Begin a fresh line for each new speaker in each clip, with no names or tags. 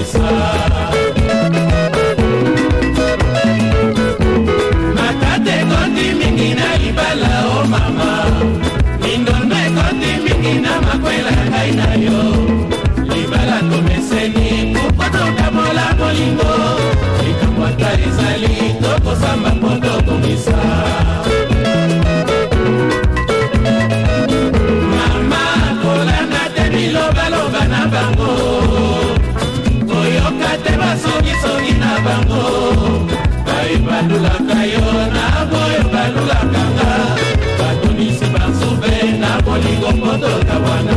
kolimisa matate koti mingi na libala o mama mindondo ekoti mingi na makwela ngai na yo libala tomeseni kukotoka mola bolingo likamwata ezali tokosamba po tokomisa mama kolanda te bilobaloba na bango koyoka te basongisongi na bango balulaka yo na boyo balulaka nga batonisi bansube na bolingo mpotoka wana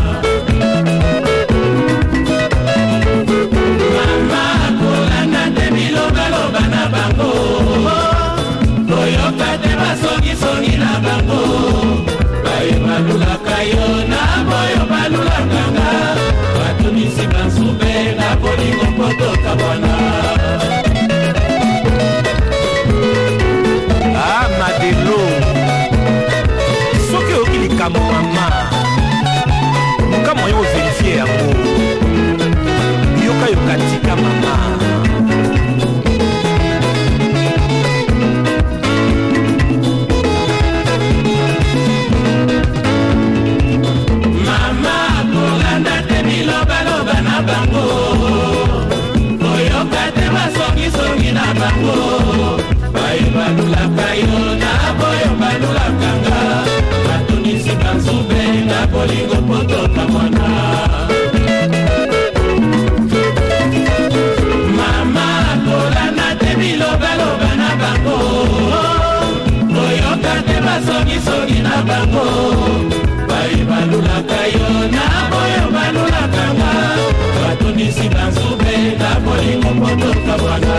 mama kolanda te bilobaloba na bango koyoka te basongisongi na bango balulaka yo na boyo balulaka nga batonisi bansube na bolingo mpotoka wana Madelo soki oki likambo mama mokamwa yo verifie yango yoka tika mama mama kolanda te bilobaloba na bango koyoka te basongisongi na bango balulaka yo na boyo balulaka nga batonisi bansube na bolingo potoka mwana mama kolanda te bilobaloba na bango koyoka te basongisongi na bango balulaka yo na boyo balulaka nga batonisi bansube na bolingo potoka mwana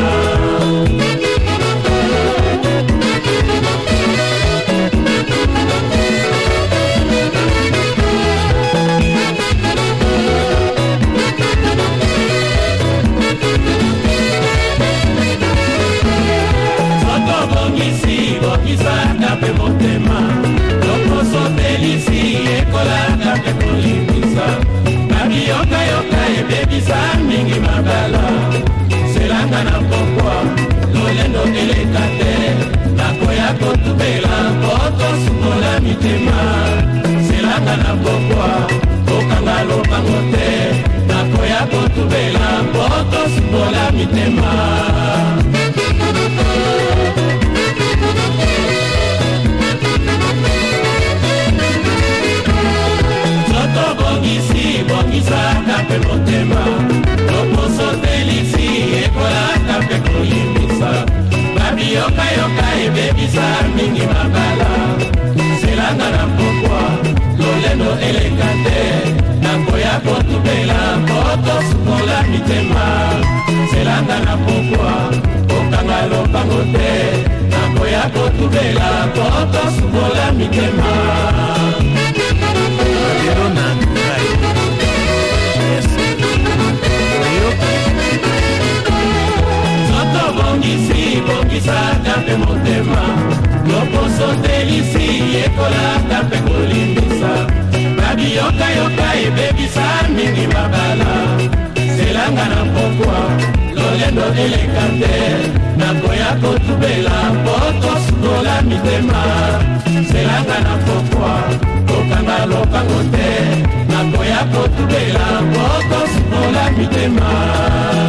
bokisaka mpe motema lokoso delisi ekolaka mpe kolimisa babiyokayoka ebebisa mingi mabala selanga na pokwa lolendo eleka te nakoya kotubela kotosukola mitema selanga na pokwa kokanga lopango te nakoya kotubela kotosukola mitema bokisaka mpe motema loposo delisi ekolaka mpe kolimisa babiyokayoka ebebisa mingi mabala selanga na pokwa lolendo eleka te nakoya kotubela kotosukola mitema selanga na pokwa kokanga lopango te nakoya kotubela kotosukola mitema bokisaka mpe motema loposo delisi ekolaka mpe kolimbisa babiyokayoka ebebisa mingi mabala selanga na pokwa lolendo eleka te nakoya kotubela kotosukola mitema selanga na pokwa kokanga lopango te nakoya kotubela kotosukola mitema